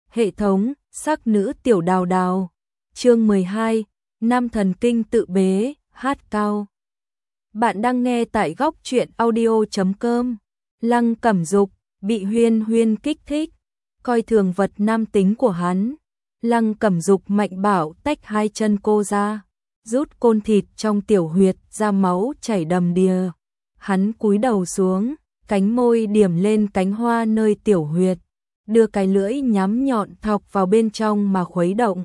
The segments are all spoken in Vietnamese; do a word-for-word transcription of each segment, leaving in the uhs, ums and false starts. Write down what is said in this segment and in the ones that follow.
Hệ thống, sắc nữ tiểu đào đào. Chương mười hai, Nam thần kinh tự bế, hát cao. Bạn đang nghe tại góc truyện audio chấm com. Lăng Cẩm Dục bị Huyên Huyên kích thích, coi thường vật nam tính của hắn. Lăng Cẩm Dục mạnh bạo tách hai chân cô ra, rút côn thịt trong tiểu huyệt ra, máu chảy đầm đìa. Hắn cúi đầu xuống, cánh môi điểm lên cánh hoa nơi tiểu huyệt, đưa cái lưỡi nhắm nhọn thọc vào bên trong mà khuấy động,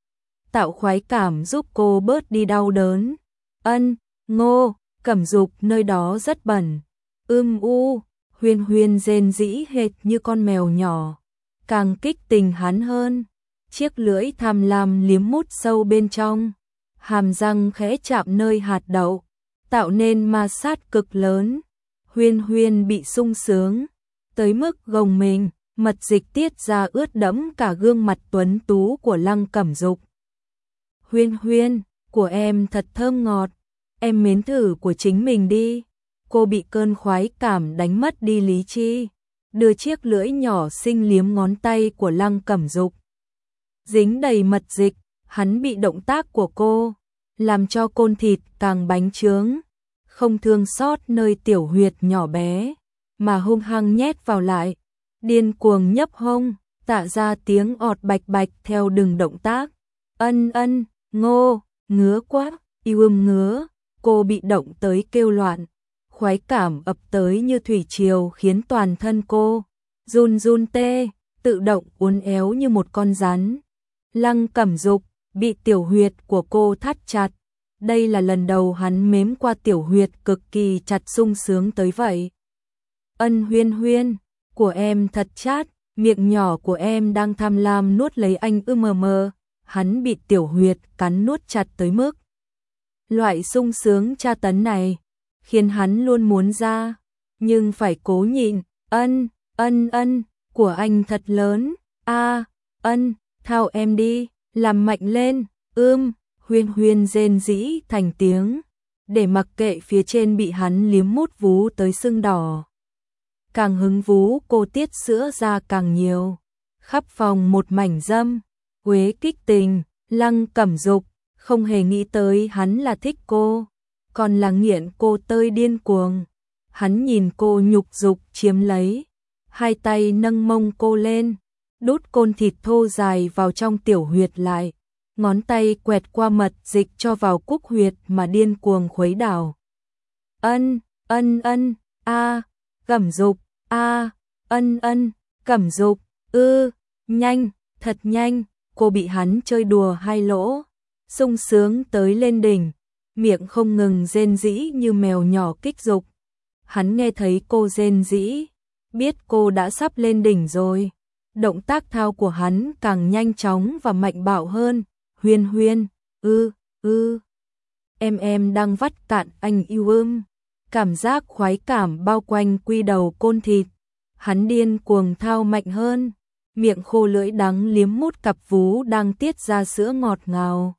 tạo khoái cảm giúp cô bớt đi đau đớn. Ân, Ngô, Cẩm Dục nơi đó rất bẩn. Ưm u, Huyên Huyên rên rĩ hệt như con mèo nhỏ, càng kích tình hắn hơn. Chiếc lưỡi tham lam liếm mút sâu bên trong, hàm răng khẽ chạm nơi hạt đậu, tạo nên ma sát cực lớn. Huyên Huyên bị sung sướng tới mức gồng mình, mật dịch tiết ra ướt đẫm cả gương mặt tuấn tú của Lăng Cẩm Dục. Huyên Huyên, của em thật thơm ngọt, em nếm thử của chính mình đi. Cô bị cơn khoái cảm đánh mất đi lý trí, đưa chiếc lưỡi nhỏ xinh liếm ngón tay của Lăng Cẩm Dục. Dính đầy mật dịch, hắn bị động tác của cô làm cho côn thịt càng bánh trướng, không thương xót nơi tiểu huyệt nhỏ bé, mà hung hăng nhét vào lại, điên cuồng nhấp hông, tạo ra tiếng ọt bạch bạch theo từng động tác. Ân ân, Ngô, ngứa quá, yêu ưm ngứa. Cô bị động tới kêu loạn, khoái cảm ập tới như thủy triều khiến toàn thân cô run run tê, tự động uốn éo như một con rắn. Lăng Cẩm Dục bị tiểu huyệt của cô thắt chặt. Đây là lần đầu hắn mếm qua tiểu huyệt cực kỳ chặt, sung sướng tới vậy. Ân Huyên Huyên, của em thật chát, miệng nhỏ của em đang tham lam nuốt lấy anh ư mờ mờ. Hắn bị tiểu huyệt cắn nuốt chặt tới mức loại sung sướng tra tấn này khiến hắn luôn muốn ra, nhưng phải cố nhịn. Ân, ân ân, của anh thật lớn. A, ân, thao em đi, làm mạnh lên. Ưm, Huyên Huyên rên rĩ thành tiếng, để mặc kệ phía trên bị hắn liếm mút vú tới sưng đỏ. Càng hứng vú cô tiết sữa ra càng nhiều, khắp phòng một mảnh dâm quế kích tình. Lăng Cẩm Dục không hề nghĩ tới hắn là thích cô, còn là nghiện cô tơi điên cuồng. Hắn nhìn cô nhục dục chiếm lấy, hai tay nâng mông cô lên, đút côn thịt thô dài vào trong tiểu huyệt lại, ngón tay quẹt qua mật dịch cho vào cúc huyệt mà điên cuồng khuấy đảo. Ân, ân ân, a, Cẩm Dục, a, ân ân, Cẩm Dục, ư, nhanh, thật nhanh. Cô bị hắn chơi đùa hai lỗ, sung sướng tới lên đỉnh, miệng không ngừng rên rĩ như mèo nhỏ kích dục. Hắn nghe thấy cô rên rĩ, biết cô đã sắp lên đỉnh rồi. Động tác thao của hắn càng nhanh chóng và mạnh bạo hơn. Huyên Huyên, ư, ư, em em đang vắt cạn anh yêu ưm. Cảm giác khoái cảm bao quanh quy đầu côn thịt. Hắn điên cuồng thao mạnh hơn, miệng khô lưỡi đắng liếm mút cặp vú đang tiết ra sữa ngọt ngào.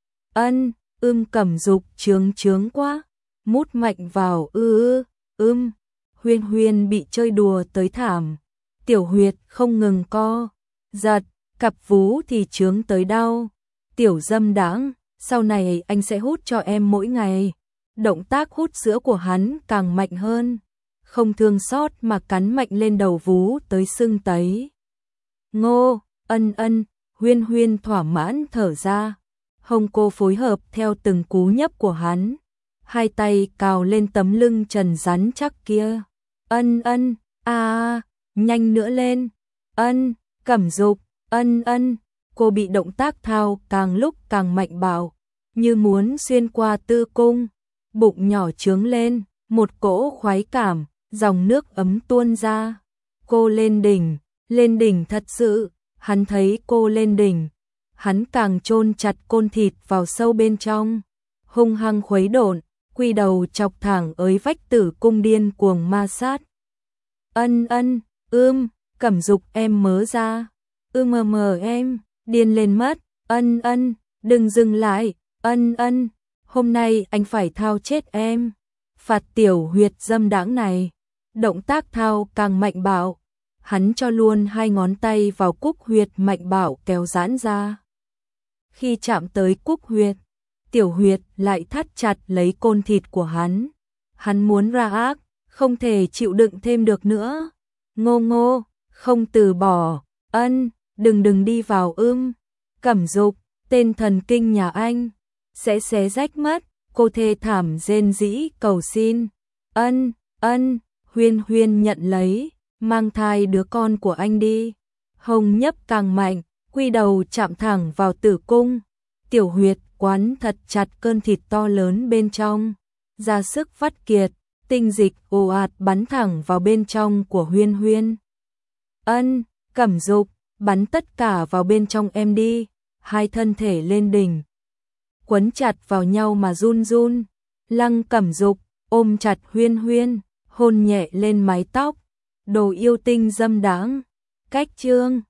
Ân, ưm Cẩm Dục trướng trướng quá, mút mạnh vào. Ư ư, ưm. Huyên Huyên bị chơi đùa tới thảm, tiểu huyệt không ngừng co giật, cặp vú thì trướng tới đau. Tiểu dâm đãng, sau này anh sẽ hút cho em mỗi ngày. Động tác hút sữa của hắn càng mạnh hơn, không thương xót mà cắn mạnh lên đầu vú tới sưng tấy. Ngô, ân ân, Huyên Huyên thỏa mãn thở ra, hông cô phối hợp theo từng cú nhấp của hắn, hai tay cào lên tấm lưng trần rắn chắc kia. Ân ân, a, à, nhanh nữa lên. Ân, Cẩm Dục, ân ân, cô bị động tác thao càng lúc càng mạnh bạo, như muốn xuyên qua tư cung, bụng nhỏ trướng lên, một cỗ khoái cảm, dòng nước ấm tuôn ra. Cô lên đỉnh. Lên đỉnh thật sự, hắn thấy cô lên đỉnh, hắn càng chôn chặt côn thịt vào sâu bên trong, hung hăng khuấy độn, quy đầu chọc thẳng ới vách tử cung điên cuồng ma sát. Ân ân, ưm, Cẩm Dục em mớ ra, ư mờ mờ em, điên lên mất. Ân ân, đừng dừng lại. Ân ân, hôm nay anh phải thao chết em. Phạt tiểu huyệt dâm đãng này, động tác thao càng mạnh bạo. hắn cho luôn hai ngón tay vào cúc huyệt mạnh bạo kéo giãn ra. Khi chạm tới cúc huyệt, tiểu huyệt lại thắt chặt lấy côn thịt của hắn. Hắn muốn ra ác, không thể chịu đựng thêm được nữa. Ngô Ngô, không từ bỏ, ân, đừng đừng đi vào ưm. Cẩm Dục, tên thần kinh nhà anh, sẽ xé rách mất. Cô thê thảm rên rỉ cầu xin. Ân, ân, Huyên Huyên nhận lấy, mang thai đứa con của anh đi. Hồng nhấp càng mạnh, quy đầu chạm thẳng vào tử cung. Tiểu huyệt quán thật chặt cơn thịt to lớn bên trong. Ra sức vắt kiệt, tinh dịch ồ ạt bắn thẳng vào bên trong của Huyên Huyên. Ân, Cẩm Dục, bắn tất cả vào bên trong em đi. Hai thân thể lên đỉnh, quấn chặt vào nhau mà run run. Lăng Cẩm Dục ôm chặt Huyên Huyên, hôn nhẹ lên mái tóc. Đồ yêu tinh dâm đãng. Cách chương